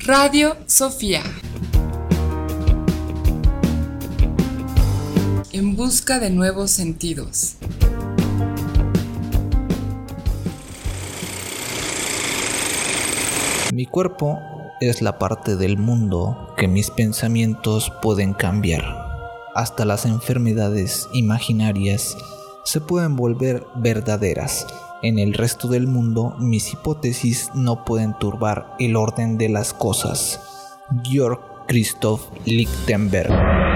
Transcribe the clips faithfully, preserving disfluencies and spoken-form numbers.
Radio Sofía. En busca de nuevos sentidos. Mi cuerpo es la parte del mundo que mis pensamientos pueden cambiar. Hasta las enfermedades imaginarias se pueden volver verdaderas. En el resto del mundo, mis hipótesis no pueden turbar el orden de las cosas. Georg Christoph Lichtenberg.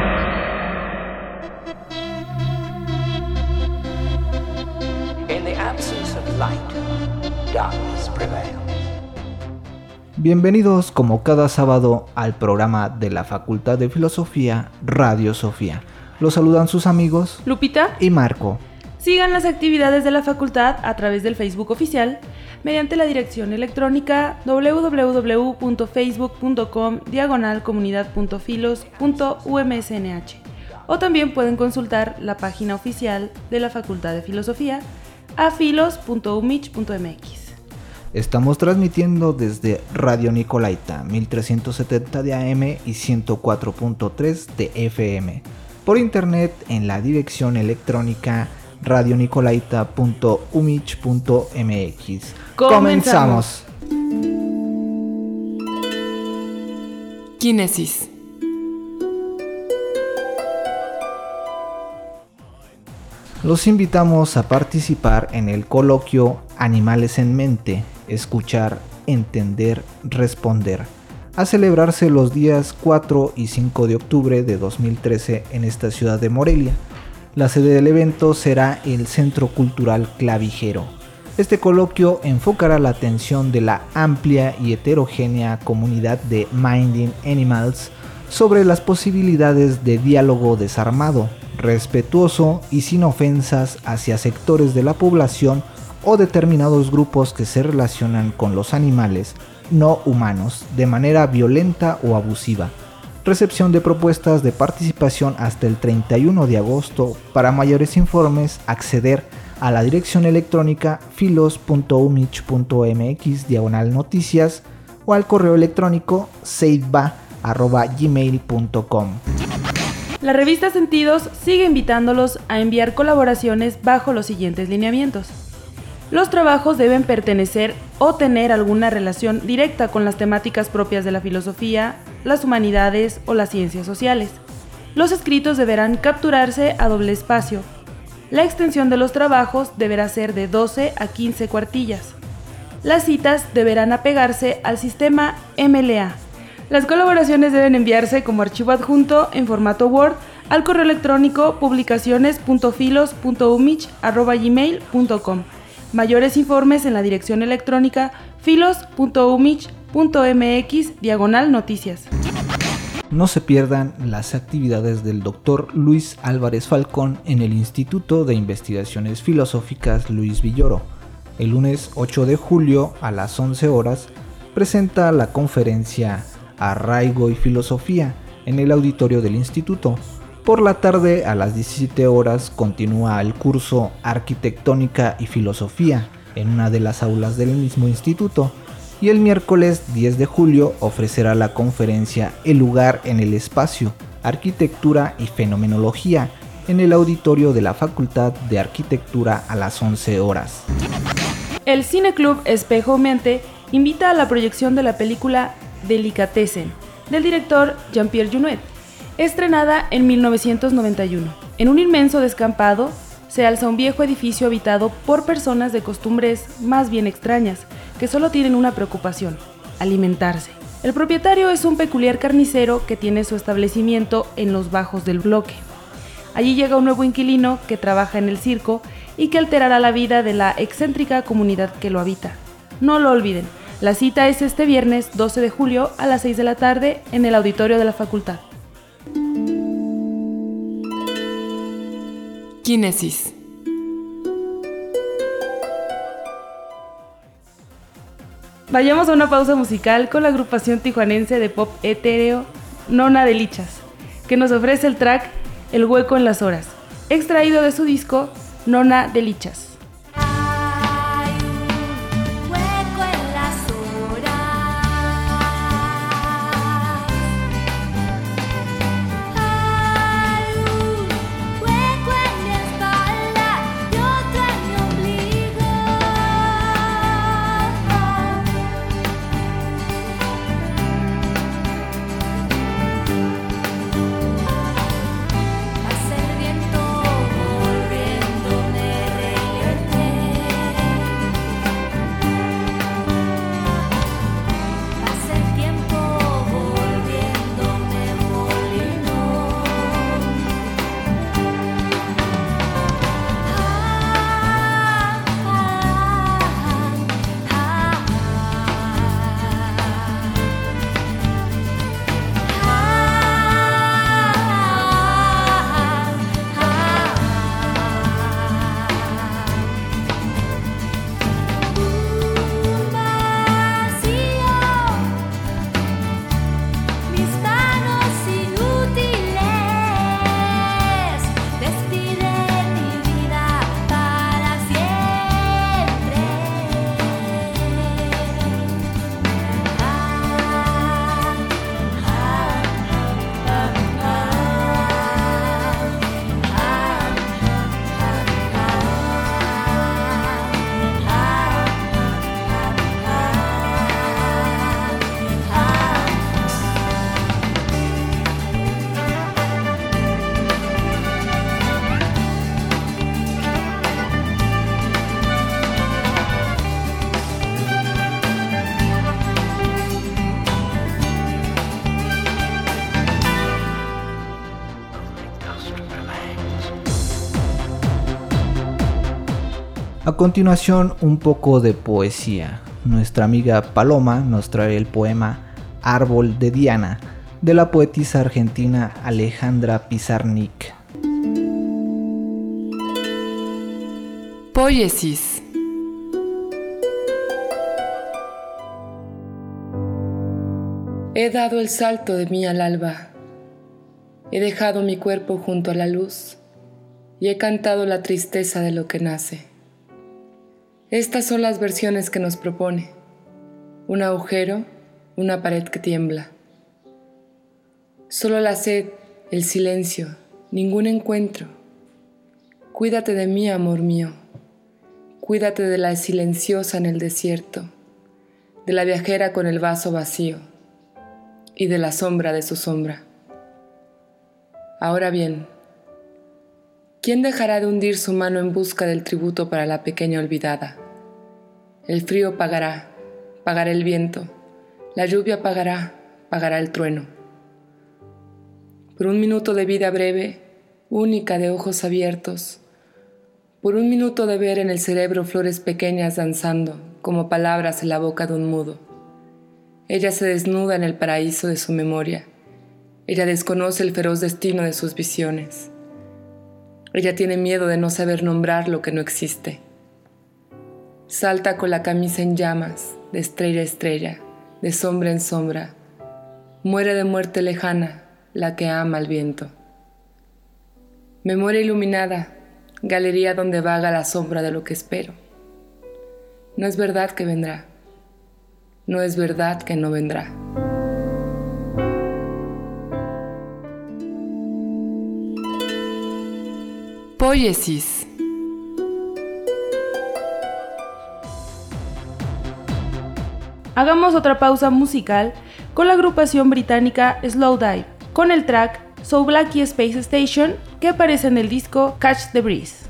In the absence of light, darkness prevails. Bienvenidos como cada sábado al programa de la Facultad de Filosofía, Radio Sofía. Los saludan sus amigos Lupita y Marco. Sigan las actividades de la facultad a través del Facebook oficial mediante la dirección electrónica doble u doble u doble u punto facebook punto com diagonal comunidad punto filos punto u m s n h o también pueden consultar la página oficial de la Facultad de Filosofía a filos punto u m i c h punto m x. Estamos transmitiendo desde Radio Nicolaita mil trescientos setenta de A M y ciento cuatro punto tres de F M. Por internet en la dirección electrónica radio nicolaita punto u m i c h punto m x. ¡Comenzamos! Kinesis. Los invitamos a participar en el coloquio Animales en Mente, escuchar, entender, responder, a celebrarse los días cuatro y cinco de octubre de dos mil trece en esta ciudad de Morelia. La sede del evento será el Centro Cultural Clavijero. Este coloquio enfocará la atención de la amplia y heterogénea comunidad de Minding Animals sobre las posibilidades de diálogo desarmado, respetuoso y sin ofensas hacia sectores de la población o determinados grupos que se relacionan con los animales no humanos de manera violenta o abusiva. Recepción de propuestas de participación hasta el treinta y uno de agosto. Para mayores informes, acceder a la dirección electrónica filos punto u m i c h punto m x diagonal noticias o al correo electrónico seidba arroba gmail punto com. La revista Sentidos sigue invitándolos a enviar colaboraciones bajo los siguientes lineamientos. Los trabajos deben pertenecer o tener alguna relación directa con las temáticas propias de la filosofía, las humanidades o las ciencias sociales. Los escritos deberán capturarse a doble espacio. La extensión de los trabajos deberá ser de doce a quince cuartillas. Las citas deberán apegarse al sistema M L A. Las colaboraciones deben enviarse como archivo adjunto en formato Word al correo electrónico publicaciones punto filos punto u m i c h arroba gmail punto com. Mayores informes en la dirección electrónica filos punto u m i c h punto m x diagonal noticias. No se pierdan las actividades del doctor Luis Álvarez Falcón en el Instituto de Investigaciones Filosóficas Luis Villoro. El lunes ocho de julio a las once horas presenta la conferencia Arraigo y Filosofía en el auditorio del instituto. Por la tarde a las diecisiete horas continúa el curso Arquitectónica y Filosofía en una de las aulas del mismo instituto. Y el miércoles diez de julio ofrecerá la conferencia El lugar en el espacio, Arquitectura y Fenomenología en el auditorio de la Facultad de Arquitectura a las once horas. El Cineclub Espejo Mente invita a la proyección de la película Delicatessen del director Jean-Pierre Jeunet, estrenada en mil novecientos noventa y uno. En un inmenso descampado se alza un viejo edificio habitado por personas de costumbres más bien extrañas, que solo tienen una preocupación: alimentarse. El propietario es un peculiar carnicero que tiene su establecimiento en los bajos del bloque. Allí llega un nuevo inquilino que trabaja en el circo y que alterará la vida de la excéntrica comunidad que lo habita. No lo olviden, la cita es este viernes doce de julio a las seis de la tarde en el auditorio de la facultad. Kinesis. Vayamos a una pausa musical con la agrupación tijuanense de pop etéreo Nona de Lichas, que nos ofrece el track El hueco en las horas, extraído de su disco Nona de Lichas. Hay un hueco en las horas. continuación, un poco de poesía. Nuestra amiga Paloma nos trae el poema Árbol de Diana, de la poetisa argentina Alejandra Pizarnik. Poiesis. He dado el salto de mí al alba, he dejado mi cuerpo junto a la luz y he cantado la tristeza de lo que nace. Estas son las versiones que nos propone: un agujero, una pared que tiembla. Solo la sed, el silencio, ningún encuentro. Cuídate de mí, amor mío. Cuídate de la silenciosa en el desierto, de la viajera con el vaso vacío y de la sombra de su sombra. Ahora bien, ¿quién dejará de hundir su mano en busca del tributo para la pequeña olvidada? El frío pagará, pagará el viento, la lluvia pagará, pagará el trueno. Por un minuto de vida breve, única de ojos abiertos, por un minuto de ver en el cerebro flores pequeñas danzando como palabras en la boca de un mudo. Ella se desnuda en el paraíso de su memoria. Ella desconoce el feroz destino de sus visiones. Ella tiene miedo de no saber nombrar lo que no existe. Salta con la camisa en llamas, de estrella a estrella, de sombra en sombra. Muere de muerte lejana, la que ama al viento. Memoria iluminada, galería donde vaga la sombra de lo que espero. No es verdad que vendrá. No es verdad que no vendrá. Poiesis. Hagamos otra pausa musical con la agrupación británica Slowdive, con el track So Blackie Space Station, que aparece en el disco Catch the Breeze.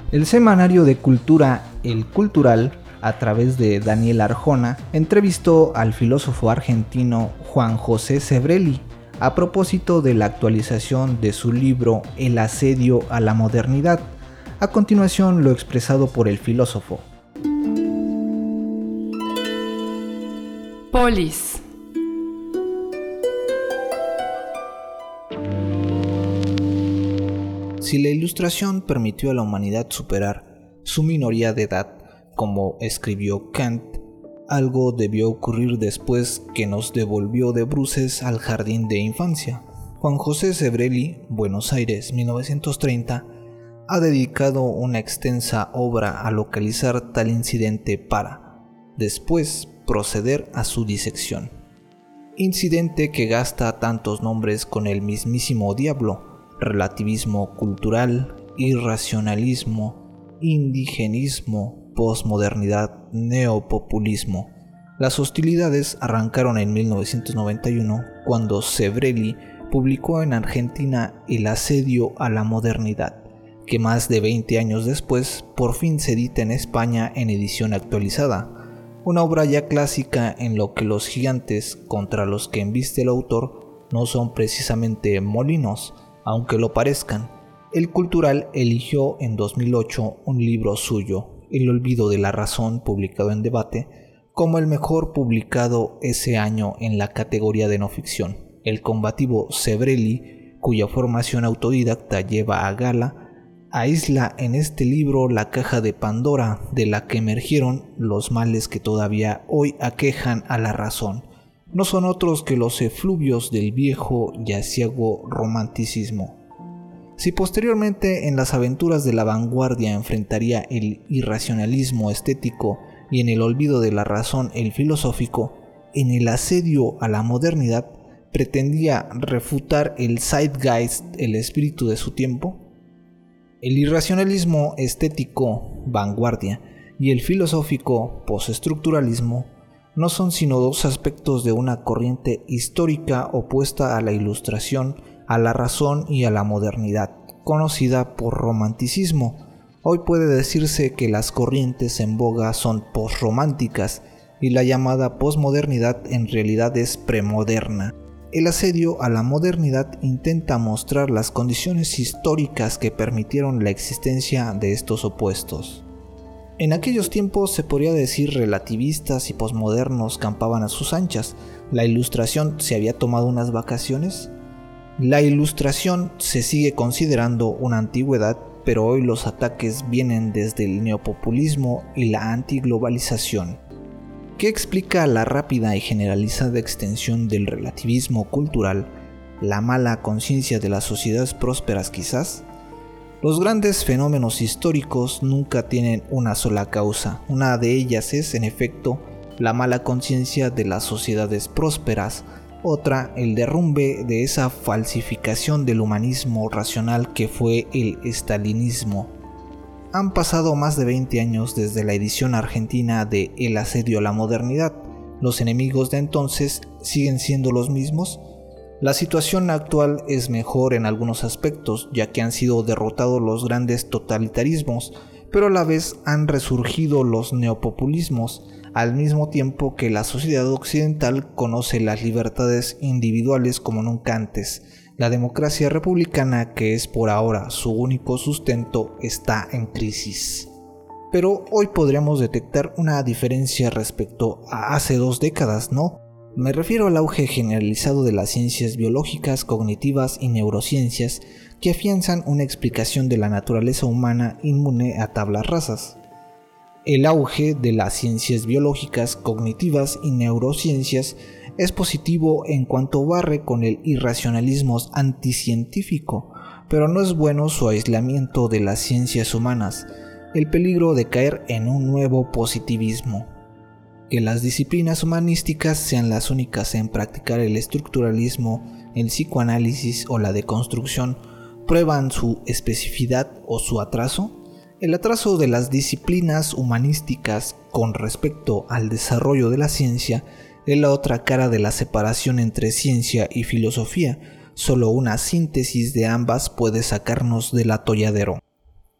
El semanario de cultura El Cultural, a través de Daniel Arjona, entrevistó al filósofo argentino Juan José Sebrelli a propósito de la actualización de su libro El asedio a la modernidad. A continuación, lo expresado por el filósofo. Polis. Si la Ilustración permitió a la humanidad superar su minoría de edad, como escribió Kant, algo debió ocurrir después que nos devolvió de bruces al jardín de infancia. Juan José Sebrelli, Buenos Aires, mil novecientos treinta, ha dedicado una extensa obra a localizar tal incidente para, después, proceder a su disección. Incidente que gasta tantos nombres con el mismísimo diablo: relativismo cultural, irracionalismo, indigenismo, posmodernidad, neopopulismo. Las hostilidades arrancaron en mil novecientos noventa y uno, cuando Sebrelli publicó en Argentina El asedio a la modernidad, que más de veinte años después por fin se edita en España en edición actualizada, una obra ya clásica en lo que los gigantes contra los que embiste el autor no son precisamente molinos, aunque lo parezcan. El Cultural eligió en dos mil ocho un libro suyo, El olvido de la razón, publicado en Debate, como el mejor publicado ese año en la categoría de no ficción. El combativo Sebrelli, cuya formación autodidacta lleva a gala, aísla en este libro la caja de Pandora de la que emergieron los males que todavía hoy aquejan a la razón. No son otros que los efluvios del viejo y aciago romanticismo. Si posteriormente en las aventuras de la vanguardia enfrentaría el irracionalismo estético y en el olvido de la razón el filosófico, en el asedio a la modernidad pretendía refutar el zeitgeist, el espíritu de su tiempo. El irracionalismo estético, vanguardia, y el filosófico, postestructuralismo, no son sino dos aspectos de una corriente histórica opuesta a la Ilustración, a la razón y a la modernidad, conocida por romanticismo. Hoy puede decirse que las corrientes en boga son posrománticas y la llamada posmodernidad en realidad es premoderna. El asedio a la modernidad intenta mostrar las condiciones históricas que permitieron la existencia de estos opuestos. En aquellos tiempos se podría decir relativistas y posmodernos campaban a sus anchas. ¿La Ilustración se había tomado unas vacaciones? La Ilustración se sigue considerando una antigüedad, pero hoy los ataques vienen desde el neopopulismo y la antiglobalización. ¿Qué explica la rápida y generalizada extensión del relativismo cultural? ¿La mala conciencia de las sociedades prósperas quizás? Los grandes fenómenos históricos nunca tienen una sola causa. Una de ellas es, en efecto, la mala conciencia de las sociedades prósperas. Otra, el derrumbe de esa falsificación del humanismo racional que fue el estalinismo. Han pasado más de veinte años desde la edición argentina de El asedio a la modernidad. ¿Los enemigos de entonces siguen siendo los mismos? La situación actual es mejor en algunos aspectos, ya que han sido derrotados los grandes totalitarismos, pero a la vez han resurgido los neopopulismos, al mismo tiempo que la sociedad occidental conoce las libertades individuales como nunca antes. La democracia republicana, que es por ahora su único sustento, está en crisis. Pero hoy podríamos detectar una diferencia respecto a hace dos décadas, ¿no? Me refiero al auge generalizado de las ciencias biológicas, cognitivas y neurociencias que afianzan una explicación de la naturaleza humana inmune a tablas rasas. El auge de las ciencias biológicas, cognitivas y neurociencias es positivo en cuanto barre con el irracionalismo anticientífico, pero no es bueno su aislamiento de las ciencias humanas, el peligro de caer en un nuevo positivismo. Que las disciplinas humanísticas sean las únicas en practicar el estructuralismo, el psicoanálisis o la deconstrucción, ¿prueban su especificidad o su atraso? El atraso de las disciplinas humanísticas con respecto al desarrollo de la ciencia es la otra cara de la separación entre ciencia y filosofía. Solo una síntesis de ambas puede sacarnos del atolladero.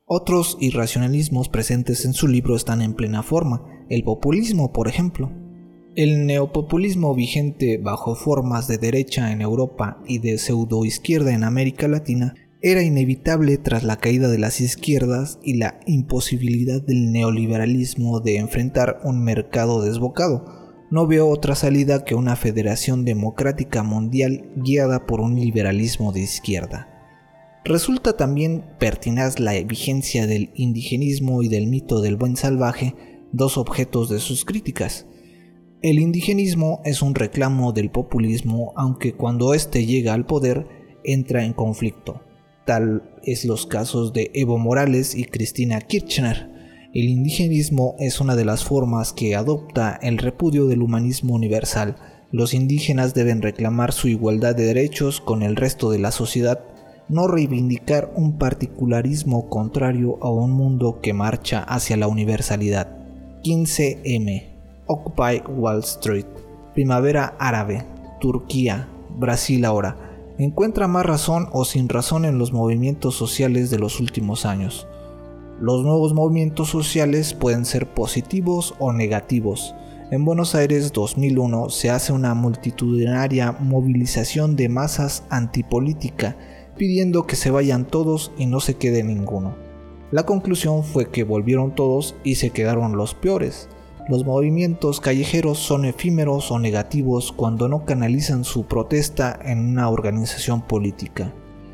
Otros irracionalismos presentes en su libro están en plena forma, el populismo, por ejemplo. El neopopulismo, vigente bajo formas de derecha en Europa y de pseudoizquierda en América Latina, era inevitable tras la caída de las izquierdas y la imposibilidad del neoliberalismo de enfrentar un mercado desbocado. No veo otra salida que una federación democrática mundial guiada por un liberalismo de izquierda. Resulta también pertinaz la vigencia del indigenismo y del mito del buen salvaje, dos objetos de sus críticas. El indigenismo es un reclamo del populismo, aunque cuando éste llega al poder entra en conflicto. Tal es los casos de Evo Morales y Cristina Kirchner. El indigenismo es una de las formas que adopta el repudio del humanismo universal. Los indígenas deben reclamar su igualdad de derechos con el resto de la sociedad, no reivindicar un particularismo contrario a un mundo que marcha hacia la universalidad. quince eme. Occupy Wall Street. Primavera árabe. Turquía. Brasil ahora. Encuentra más razón o sin razón en los movimientos sociales de los últimos años. Los nuevos movimientos sociales pueden ser positivos o negativos. En Buenos Aires dos mil uno se hace una multitudinaria movilización de masas antipolítica, pidiendo que se vayan todos y no se quede ninguno. La conclusión fue que volvieron todos y se quedaron los peores. Los movimientos callejeros son efímeros o negativos cuando no canalizan su protesta en una organización política.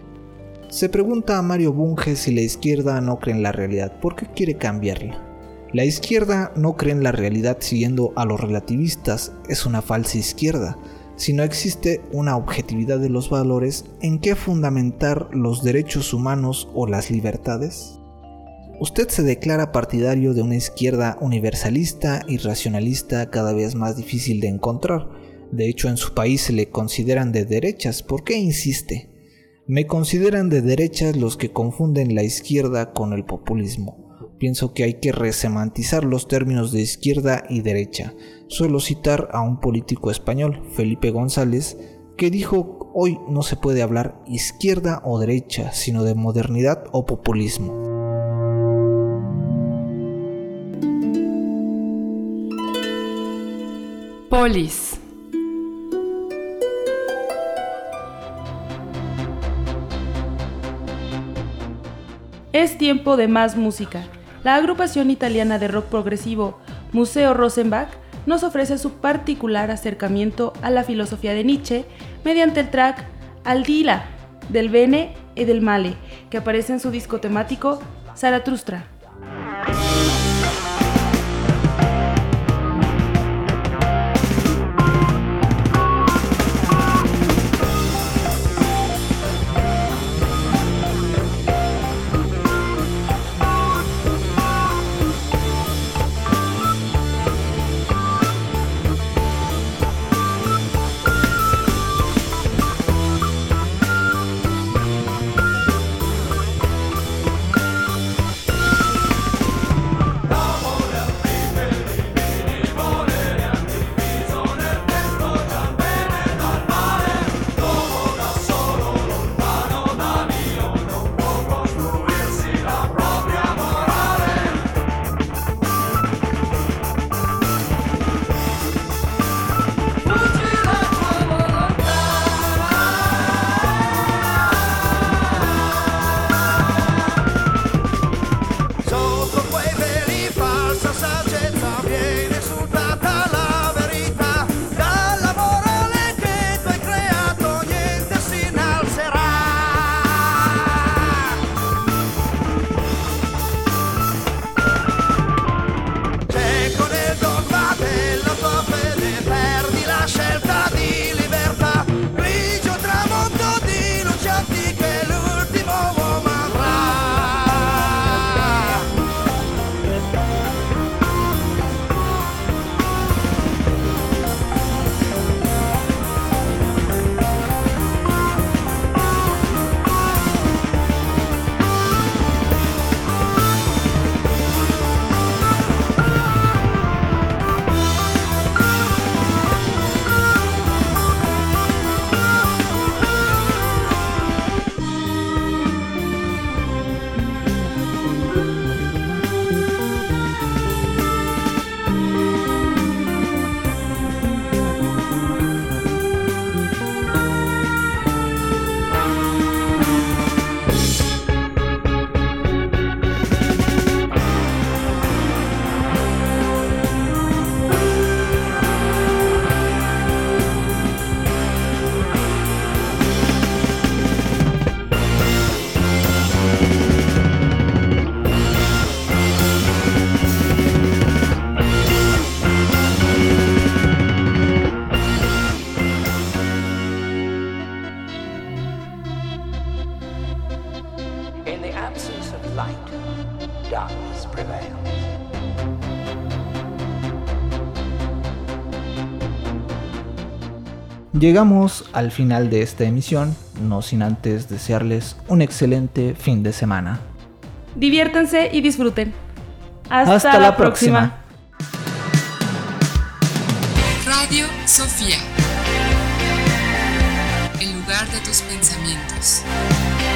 Se pregunta a Mario Bunge si la izquierda no cree en la realidad. ¿Por qué quiere cambiarla? La izquierda no cree en la realidad siguiendo a los relativistas, es una falsa izquierda. Si no existe una objetividad de los valores, ¿en qué fundamentar los derechos humanos o las libertades? Usted se declara partidario de una izquierda universalista y racionalista cada vez más difícil de encontrar. De hecho, en su país se le consideran de derechas. ¿Por qué insiste? Me consideran de derechas los que confunden la izquierda con el populismo. Pienso que hay que resemantizar los términos de izquierda y derecha. Suelo citar a un político español, Felipe González, que dijo: hoy no se puede hablar izquierda o derecha, sino de modernidad o populismo. Polis. Es tiempo de más música. La agrupación italiana de rock progresivo Museo Rosenbach nos ofrece su particular acercamiento a la filosofía de Nietzsche mediante el track Al di là del bene e del male, que aparece en su disco temático Zarathustra. Llegamos al final de esta emisión, no sin antes desearles un excelente fin de semana. Diviértanse y disfruten. Hasta, Hasta la, la próxima. próxima. Radio Sofía. El lugar de tus pensamientos.